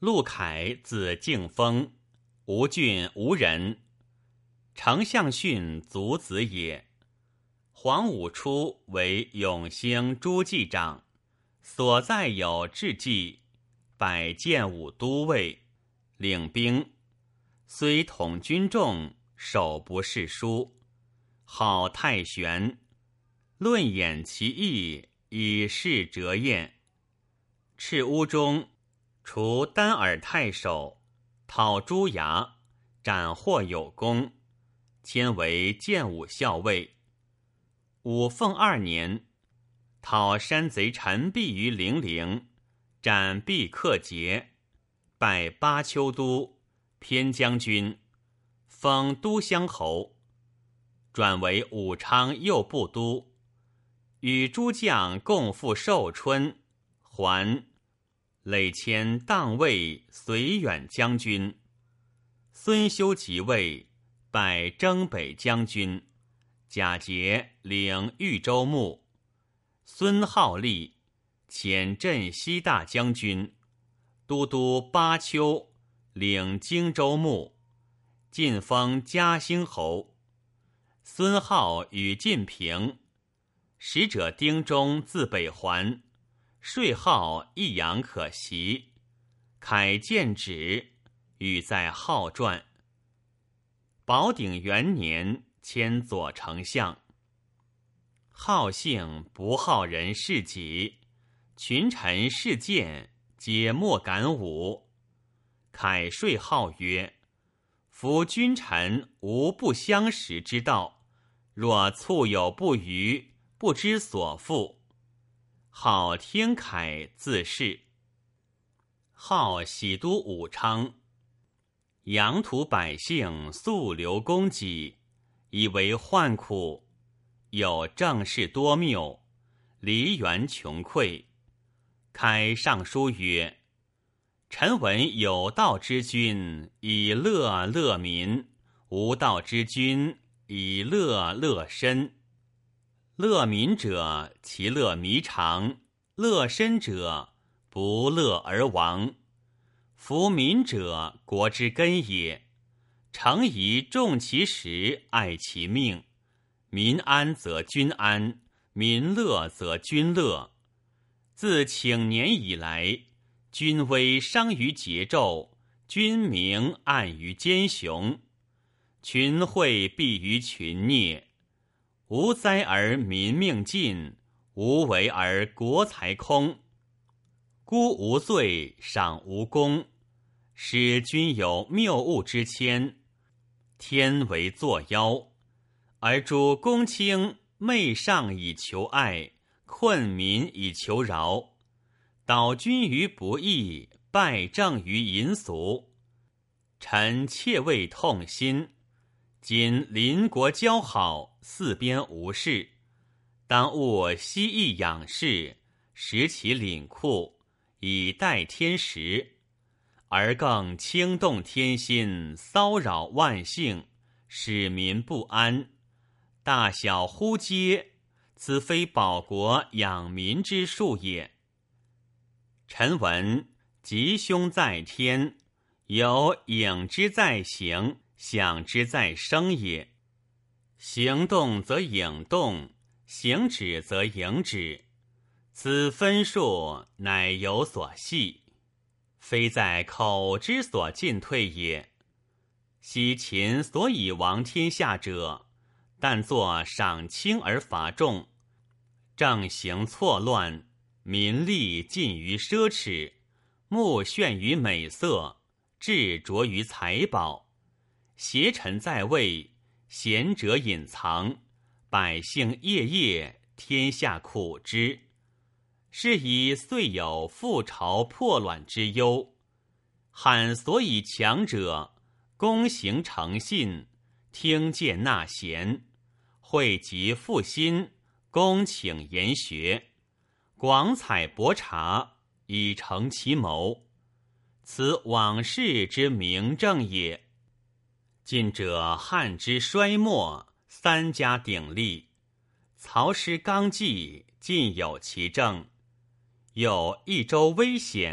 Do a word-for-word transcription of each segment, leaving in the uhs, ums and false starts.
陆凯字敬封，吴郡吴人，丞相训族子也。黄武初为永兴诸记长，所在有志计，百建武都尉，领兵，虽统军众，手不释书，号太玄，论演其意，以示折验。赤乌中，除丹耳太守，讨朱牙，斩获有功，迁为建武校尉。武凤二年，讨山贼陈璧于零陵，斩璧克节，拜巴丘都、偏将军，封都乡侯，转为武昌右部都，与诸将共赴寿春，还，累迁当尉绥远将军。孙修即位，拜征北将军，假节领豫州牧。孙浩立，迁镇西大将军，都督巴丘，领荆州牧，晋封嘉兴侯。孙浩与晋平，使者丁忠自北还，税号益阳可袭，凯见旨，语在号传。宝鼎元年，迁左丞相。好性不好人事己，群臣事谏，皆莫敢侮。凯税号曰：夫君臣无不相识之道，若促有不虞，不知所负。好听凯自是。号喜都武昌，阳土百姓素流供给，以为患苦，有政事多谬，梨园穷匮。开上书曰：臣闻有道之君，以乐乐民；无道之君，以乐乐身。乐民者，其乐弥长；乐身者，不乐而亡。夫民者，国之根也。诚宜重其实，爱其命。民安则君安，民乐则君乐。自请年以来，君威伤于桀纣，君名暗于奸雄。群会避于群孽，无灾而民命尽，无为而国财空。孤无罪，赏无功，使君有谬误之谦，天为作妖。而诸公卿媚上以求爱，困民以求饶，导君于不义，败政于淫俗。臣切为痛心。今邻国交好，四边无事，当务息益养士，食其领库，以待天时，而更轻动天心，骚扰万姓，使民不安。大小忽皆，此非保国养民之术也。臣闻吉凶在天，有影之在行，想之在生也。行动则影动，行止则影止，此分数乃有所系，非在口之所进退也。昔秦所以亡天下者，但作赏轻而罚重，政行错乱，民力尽于奢侈，目眩于美色，志着于财宝。邪臣在位，贤者隐藏，百姓夜夜，天下苦之。是以遂有覆巢破卵之忧。汉所以强者，躬行诚信，听谏纳贤，惠及复心，恭请研学，广采博察，以成其谋。此往事之明证也。近者汉之衰没，三家鼎立，曹师纲纪，尽有其政。有益州危险，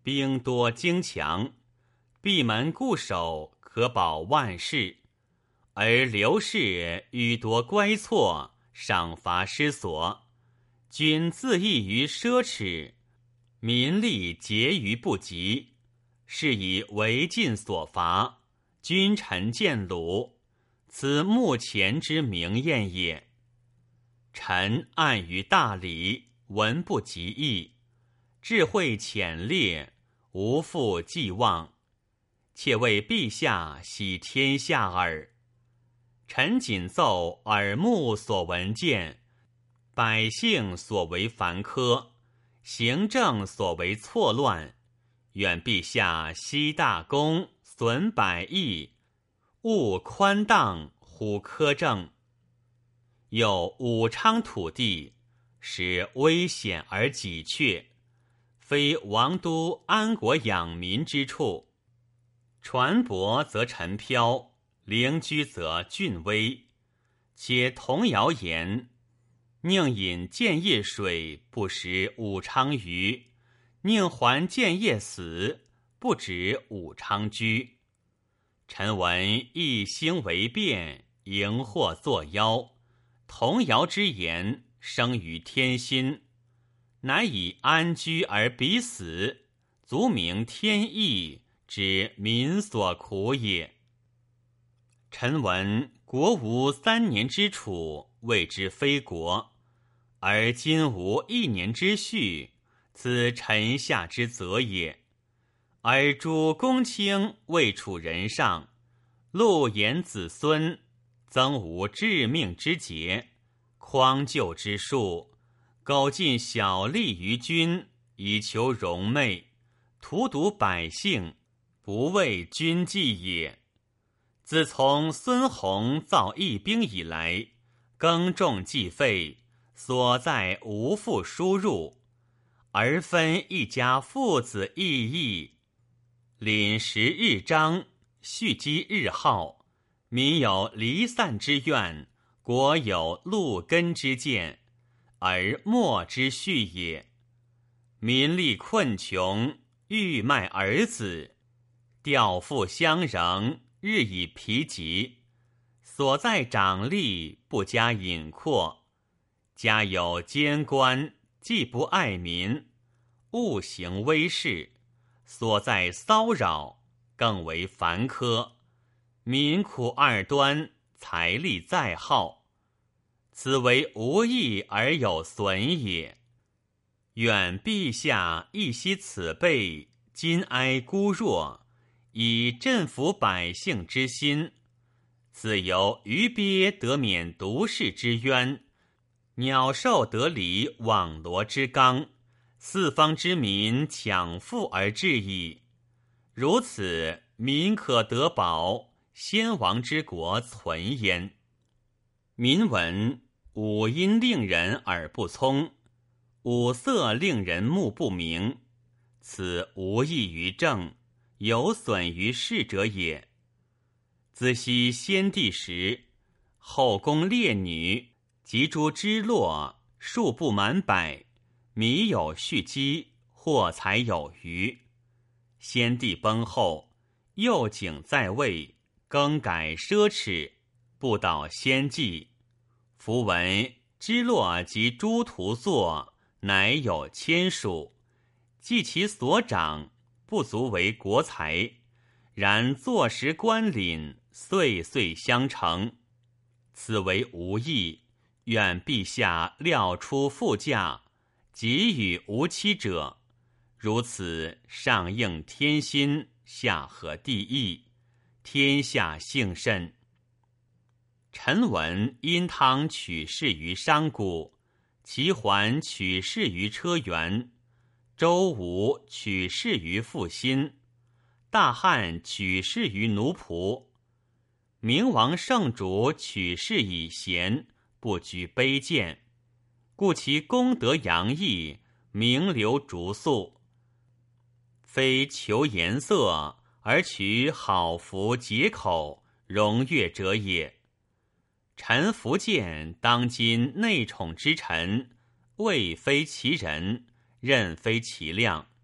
兵多精强，闭门固守，可保万世。而刘氏欲夺乖错，赏罚失所，君自缢于奢侈，民力竭于不及，是以为尽所伐，君臣见虏，此目前之明验也。臣暗于大礼，文不及义，智慧浅略，无复寄望，且为陛下喜天下耳。臣谨奏耳目所闻见，百姓所为繁苛，行政所为错乱，愿陛下息大功，损百益，勿宽荡，虎苛政。有武昌土地，使危险而己阙，非王都安国养民之处。船舶则沉飘，灵居则峻危。且童谣言：宁饮建业水，不食武昌鱼；宁还建业死，不止武昌居。臣闻一兴为变，荧惑作妖。童谣之言，生于天心，乃以安居而彼死，足明天意，知民所苦也。臣闻国无三年之储，谓之非国；而今无一年之序，此臣下之责也。而诸公卿未处人上，禄言子孙，曾无致命之节，匡救之术，苟尽小利于君，以求荣媚，荼毒百姓，不为君计也。自从孙弘造义兵以来，耕种计费，所在无复输入，而分一家父子异义，廪实日章，蓄积日耗，民有离散之怨，国有戮根之见，而莫之序也。民力困穷，欲卖儿子，调父相仍，日以疲极，所在长吏不加隐括，家有监官，既不爱民，误行威势，所在骚扰，更为繁苛，民苦二端，财力再耗，此为无益而有损也。愿陛下忆惜此辈，今哀孤弱，以振服百姓之心，自由鱼鳖得免毒誓之冤，鸟兽得离网罗之纲，四方之民抢富而治矣。如此，民可得保，先王之国存焉。民闻五音令人耳不聪，五色令人目不明，此无益于政，有损于世者也。自昔先帝时，后宫列女及诸支落，数不满百，米有蓄积，货财有余。先帝崩后，右景在位，更改奢侈，不蹈先计。夫闻支落及诸徒作，乃有千数，计其所长，不足为国财，然坐实官领，岁岁相承，此为无益。愿陛下料出副驾，给予无期者，如此上应天心，下合地义，天下幸甚。臣闻殷汤取士于商贾，齐桓取士于车辕，周吴取士于负心，大汉取士于奴仆，明王圣主取士以贤，不居卑贱，故其功德洋溢，名流逐速。非求颜色，而取好服解口，容悦者也。臣福见当今内宠之臣，位非其人，任非其量，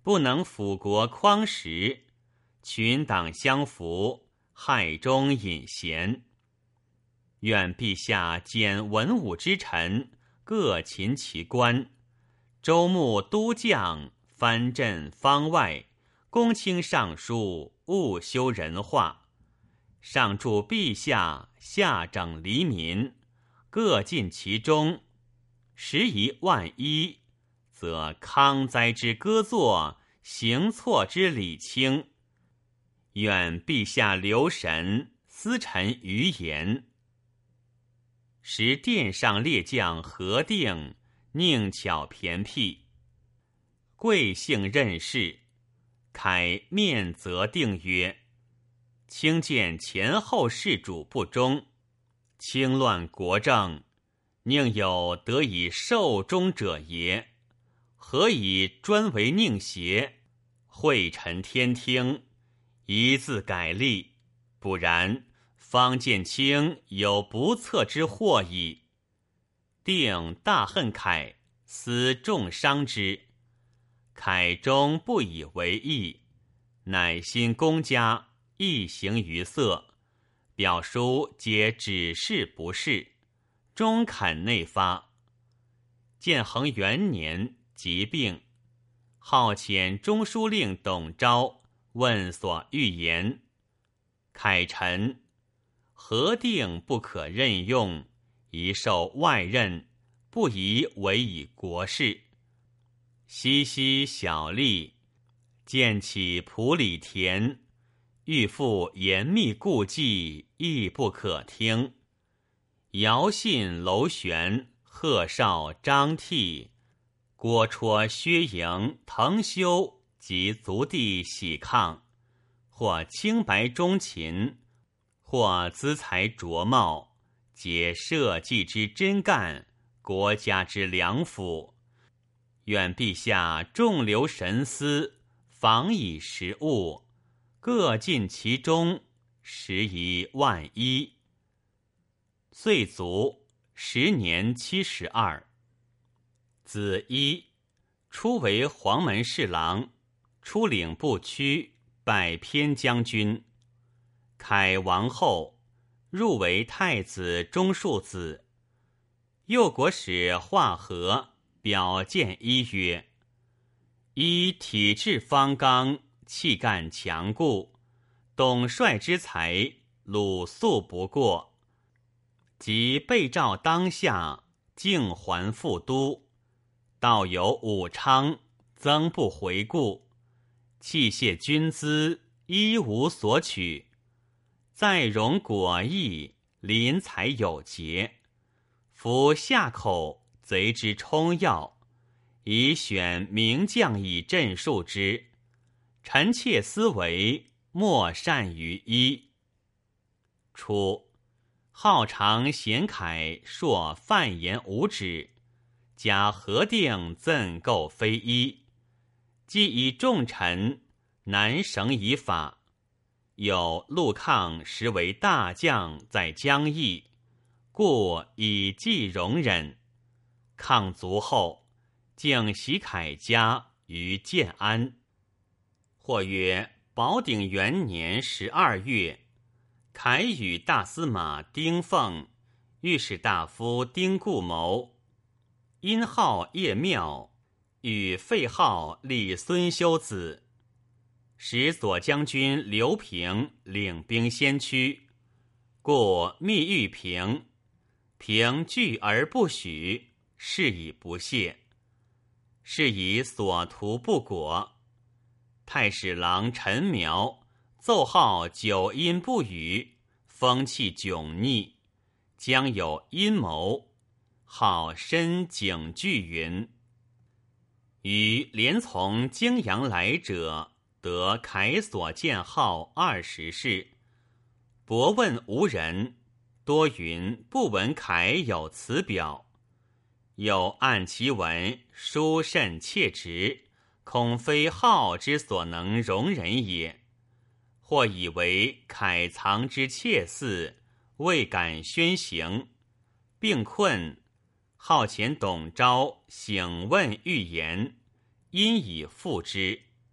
不能辅国匡时，群党相扶，害中隐贤。愿陛下减文武之臣，各勤其官，周牧都将，藩镇方外，公卿尚书，务修人化。上助陛下，下整黎民，各尽其忠。时宜万一，则康哉之歌作，行错之礼轻。愿陛下留神，思臣余言。时殿上列将何定，宁巧骈辟，贵姓任事。凯面责定曰：卿见前后事主不忠，轻乱国政，宁有得以寿终者也？何以专为佞邪？惠臣天听，一字改例，不然方见卿有不测之祸矣。定大恨凯，思重伤之。凯终不以为意，乃心公家，一行于色，表书皆指示不是，终坎内发。建恒元年疾病，号遣中书令董昭问所欲言。凯臣：何定不可任用，宜受外任，不宜委以国事。西西小吏，见起仆里田，欲复严密顾忌，亦不可听。姚信、楼玄、贺绍、张替、郭绰、薛营、滕修及族弟喜抗，或清白忠勤，或资财卓茂，皆社稷之真干，国家之良辅。愿陛下重留神思，防以时务，各尽其忠，时宜万一。岁卒，时年七十二。子一，初为黄门侍郎，出领部曲，拜偏将军。凯亡后，入为太子中庶子。右国使华和表谏一曰：一体质方刚，气干强固，董帅之才，鲁肃不过。即被诏当下，径还复都，道有武昌，曾不回顾，器械军资，一无所取。再容果毅，临财有节，夫下口贼之冲要，以选名将以镇戍之。臣妾思为，莫善于一。初，好常贤楷硕犯言无止，加核定赠构非一，既以重臣，难绳以法。有陆抗实为大将，在江邑，故以计容忍。抗卒后，竟袭凯家于建安。或曰宝鼎元年十二月，凯与大司马丁奉、御史大夫丁固谋，因号叶庙，与废号立孙修子。使左将军刘平领兵先驱，故密谕平，平拒而不许，是以不屑。是以所图不果。太史郎陈苗奏号久阴不语，风气窘逆，将有阴谋，号深警惧云。于连从泾阳来者，得凯所见号二十世，博问无人，多云不闻凯有此表。有按其文，书甚切直，恐非号之所能容忍也。或以为凯藏之切似，未敢宣行，并困，号遣董昭醒问预言，因以复之。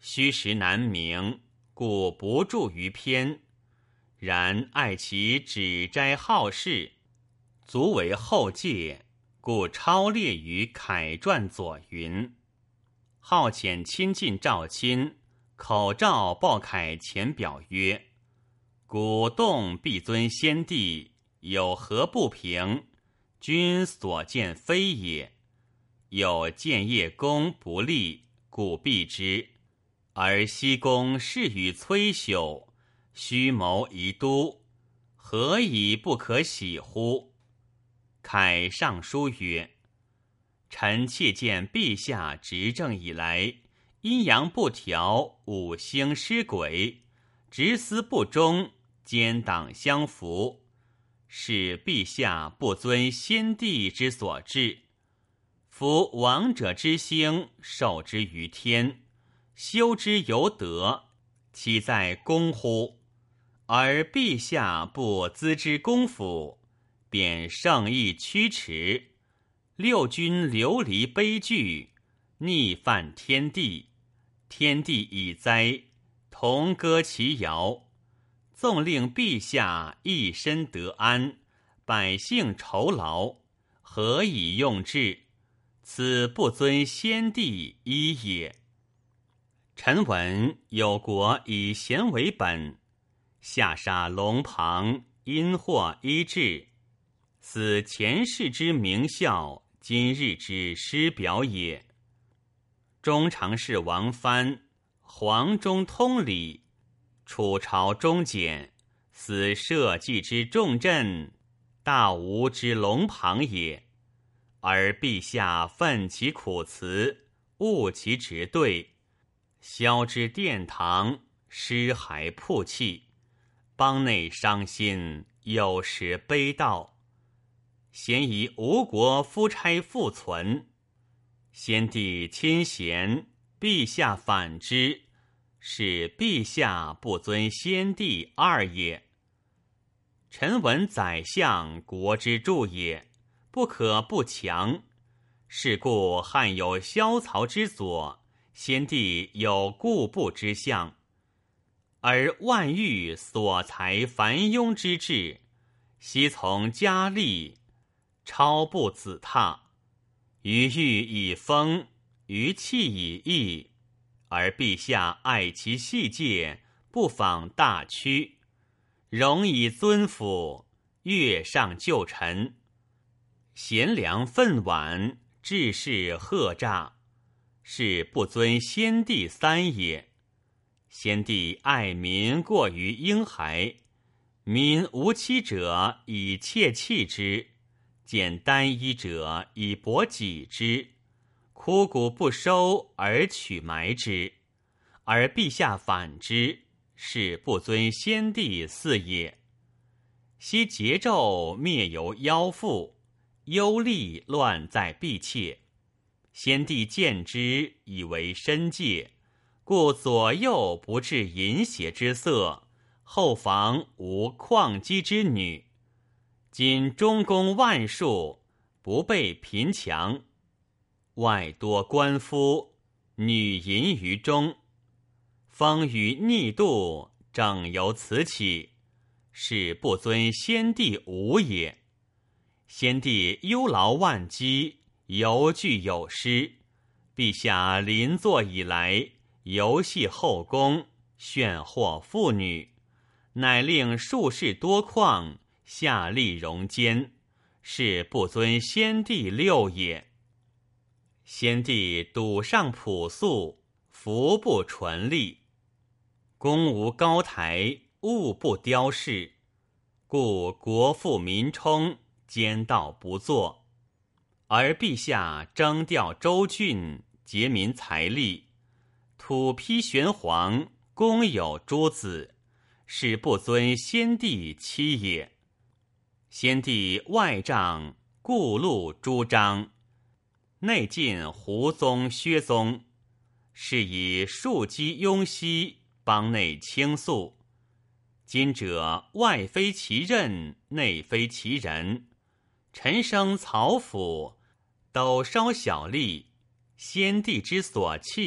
虚实难明，故不著于篇。然爱其指摘好事，足为后戒，故超列于楷传左云。好遣亲近赵亲，口诏报楷前表曰：古动必尊先帝，有何不平？君所见非也。有建业功不立，故避之。而西宫事与崔朽，虚谋遗都，何以不可喜乎？楷上书曰：臣窃见陛下执政以来，阴阳不调，五星失轨，执司不忠，奸党相扶，是陛下不遵先帝之所制。夫王者之星，受之于天，修之由德，岂在公乎？而陛下不资之公辅，便圣意驱驰，六军流离悲剧，逆犯天地。天地以灾，同歌其谣。纵令陛下一身得安，百姓酬劳，何以用之？此不尊先帝一也。臣闻有国以贤为本，下杀龙庞，因祸医治，此前世之名效，今日之师表也。中常侍王藩，黄中通理，楚朝忠简，此社稷之重镇，大吴之龙庞也。而陛下奋其苦辞，务其直对，消之殿堂，尸骸曝泣，邦内伤心，有时悲悼。咸以吴国夫差复存，先帝亲贤，陛下反之，是陛下不尊先帝二也。臣闻宰相国之柱也，不可不强。是故汉有萧曹之左，先帝有固步之相。而万欲所裁繁庸之志，悉从嘉历，超不子榻。于欲以风，于气以义，而陛下爱其细节，不仿大屈，容以尊辅，越上就臣。贤良愤婉，治世赫诈，是不尊先帝三也。先帝爱民过于婴孩，民无妻者以妾弃之，见单衣者以薄己之，枯骨不收而取埋之。而陛下反之，是不尊先帝四也。昔桀纣灭由妖妇，忧厉乱在婢妾，先帝见之，以为深戒，故左右不至淫邪之色，后房无旷姬之女。今中宫万数，不备贫强，外多官夫，女淫于中，风雨逆度，正由此起，是不尊先帝五也。先帝忧劳万机，犹惧有失，陛下临坐以来，游戏后宫，炫惑妇女，乃令术士多旷，下吏容奸，是不尊先帝六也。先帝笃上朴素，服不纯丽，宫无高台，物不雕饰，故国富民充，奸盗不作。而陛下征调州郡，结民财力，土批玄黄，公有诸子，是不尊先帝七也。先帝外帐顾禄朱章，内禁胡宗薛宗，是以庶几庸息，邦内倾诉。今者外非其任，内非其人，臣生曹府，斗稍小吏，先帝之所弃，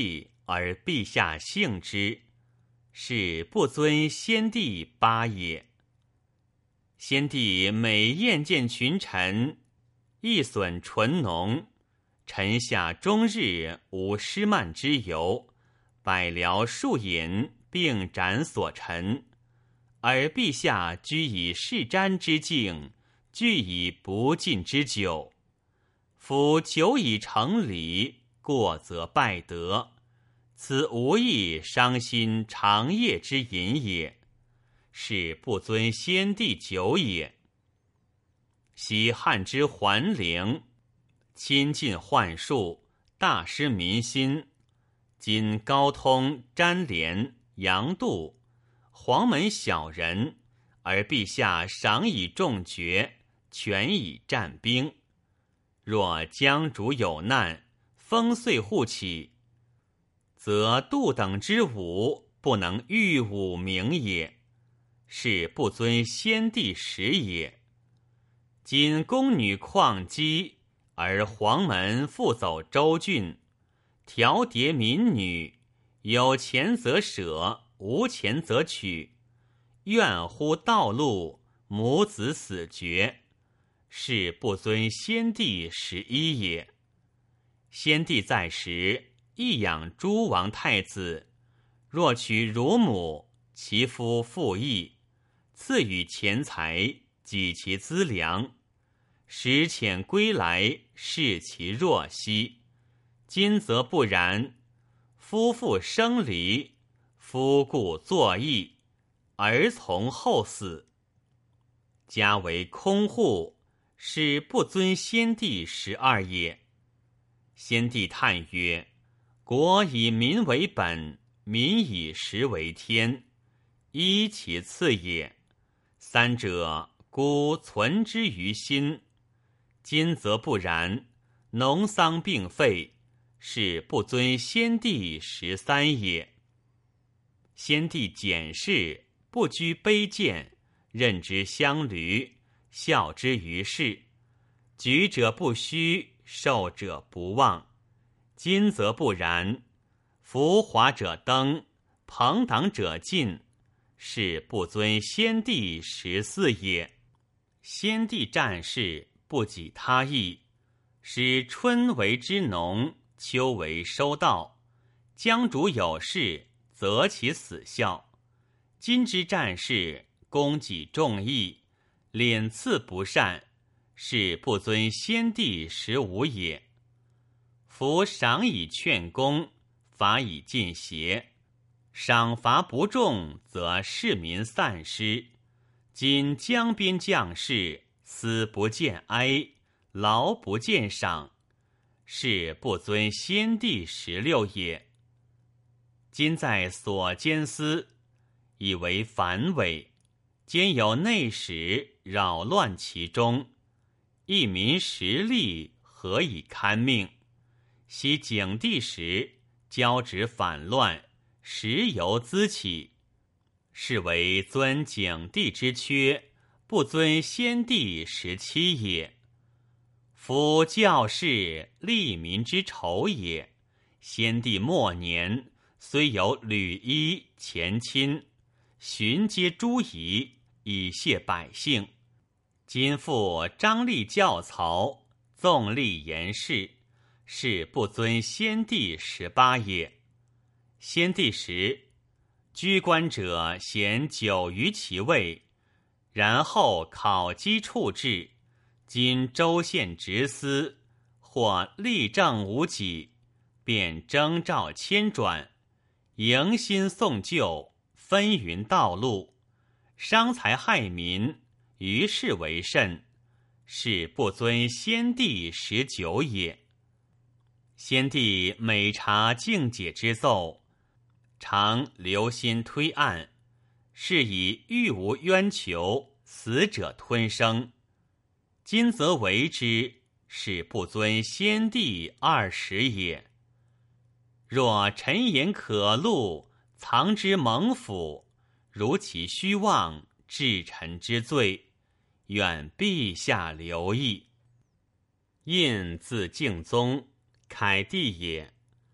而陛下幸之，是不尊先帝八也。先帝每宴见群臣，亦损醇浓，臣下终日无失慢之由，百僚数饮，并斩所陈。而陛下居以视瞻之境，具以不尽之酒。夫久以成礼，过则败德，此无益伤心长夜之饮也，是不尊先帝酒也。昔汉之桓灵，亲近宦术，大失民心。今高通、詹连、杨度，黄门小人，而陛下赏以重爵，权以战兵。若疆主有难，风岁互起，则杜等之武不能御武名也，是不尊先帝时也。今宫女旷姬，而黄门复走州郡，调迭民女，有钱则舍，无钱则取，怨乎道路，母子死绝，是不尊先帝时一也。先帝在时，亦养诸王太子，若娶乳母，其夫富义，赐予钱财，给其资粮，时遣归来，视其若息。今则不然，夫妇生离，夫故作义，儿从后死，家为空户，是不尊先帝十二也。先帝叹曰：国以民为本，民以食为天，依其次也。三者孤存之于心。今则不然，农桑并废，是不尊先帝十三也。先帝简氏，不居卑贱，任之相驴，孝之于世，举者不虚，受者不忘。今则不然，浮华者登，朋党者进，是不尊先帝十四也。先帝战事，不己他意，使春为之农，秋为收稻，疆主有事，择其死效。今之战事，供给众议，敛赐不善，是不尊先帝十五也。夫赏以劝功，罚以禁邪，赏罚不重，则市民散失。今江边将士，死不见哀，劳不见赏，是不尊先帝十六也。今在所监司，以为繁伪，兼有内史扰乱其中，一民实力，何以堪命？昔景帝时，交趾反乱，时由滋起，是为尊景帝之缺，不尊先帝十七也。夫教士利民之仇也。先帝末年，虽有吕衣、前亲，循皆诸夷，以谢百姓。今复张力教曹，纵力言事，是不尊先帝十八也。先帝时，居官者咸久于其位，然后考绩处置。今州县职司，或立政无己，便征召迁转，迎新送旧，分云道路，伤财害民，于是为甚，是不尊先帝十九也。先帝每察靖解之奏，常留心推案，是以欲无冤囚，死者吞生。今则为之，是不尊先帝二十也。若陈言可录，藏之蒙府，如其虚妄，治臣之罪，愿陛下留意。胤字敬宗，凯帝也。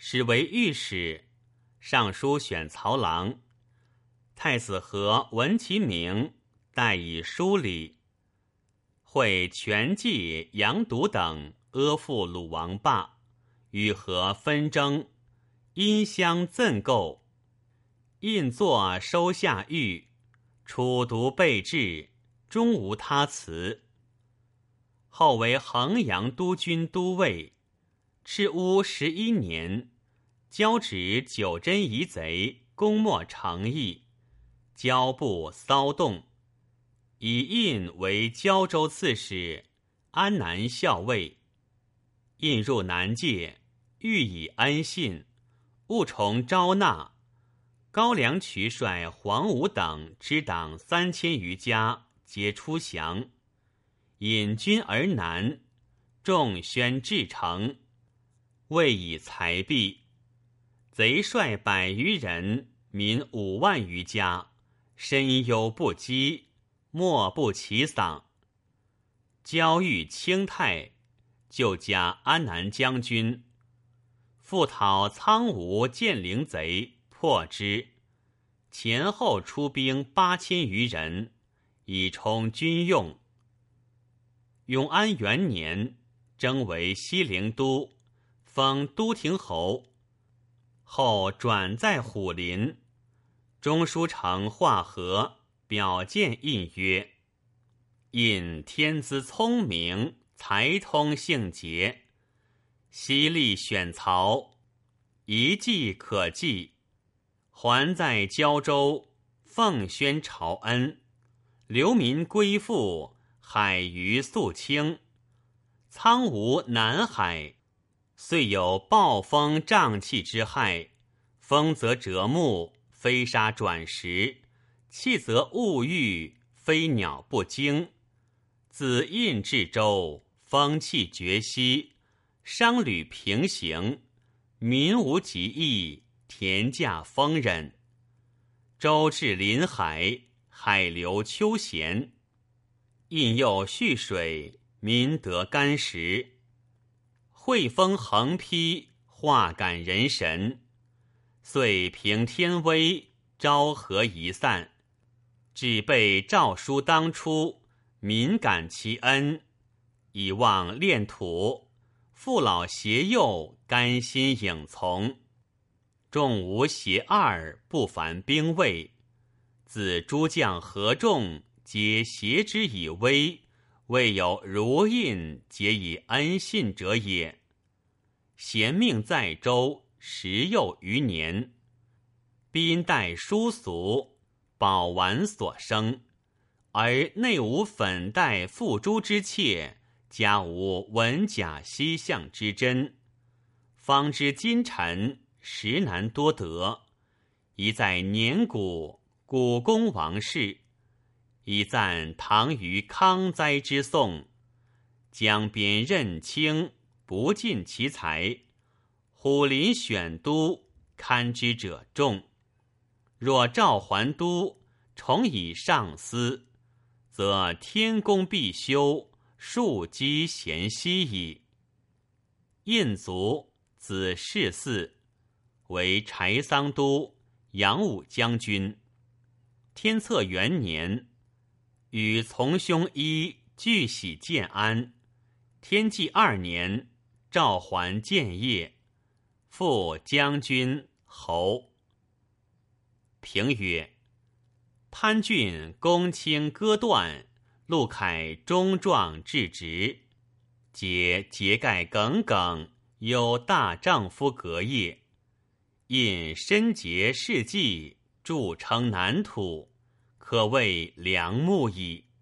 始为御史，尚书选曹郎。太子和闻其名，代以书礼。会全计杨笃等阿附鲁王霸，与和纷争，因相赠构。印作收下狱，楚独备至，终无他辞。后为衡阳督军都尉，赤乌十一年，交指九真夷贼，攻没城邑，交部骚动，以印为交州刺史，安南校尉。印入南界，欲以恩信，务重招纳。高梁渠率黄武等之党三千余家，皆出降。引军而南，众宣至城，未以财币。贼率百余人，民五万余家，深忧不击，莫不其丧。交遇清泰，就加安南将军，复讨苍梧建陵贼，破之。前后出兵八千余人，以充军用。永安元年，征为西陵都，封都亭侯。后转在虎林。中书丞华和表见印曰：印天资聪明，才通性节，犀利选曹，一计可记。还在交州，奉宣朝恩，流民归附，海鱼肃清。苍梧南海，虽有暴风瘴气之害，风则折木，飞沙转石；气则物欲，飞鸟不惊。自印至州，风气绝息，商旅平行，民无疾疫，田稼丰稔。州至临海，海流秋咸，印又蓄水，民得干食。惠风横披，化感人神。遂凭天威，昭和一散。只备诏书当初，民感其恩，以望炼土。父老携幼，甘心影从。众无邪二，不凡兵卫。自诸将合众，皆挟之以威，未有如印皆以恩信者也。贤命在州，十又余年。宾待殊俗，宝玩所生，而内无粉黛付诸之妾，家无文甲西象之珍。方知今臣实难多得，一在年古古公王室，以赞唐于康哉之颂。江边任卿，不尽其才；虎林选都，堪之者众。若召还都，重以上司，则天公必修，庶几贤息矣。印族，子世嗣，为柴桑都、扬武将军。天策元年，与从兄一俱喜建安。天纪二年，召还建业，复将军、侯。评曰：潘俊公卿割断，陆凯忠壮至直，皆节盖耿耿，有大丈夫格业。印深结事迹，著称南土，可谓良木矣。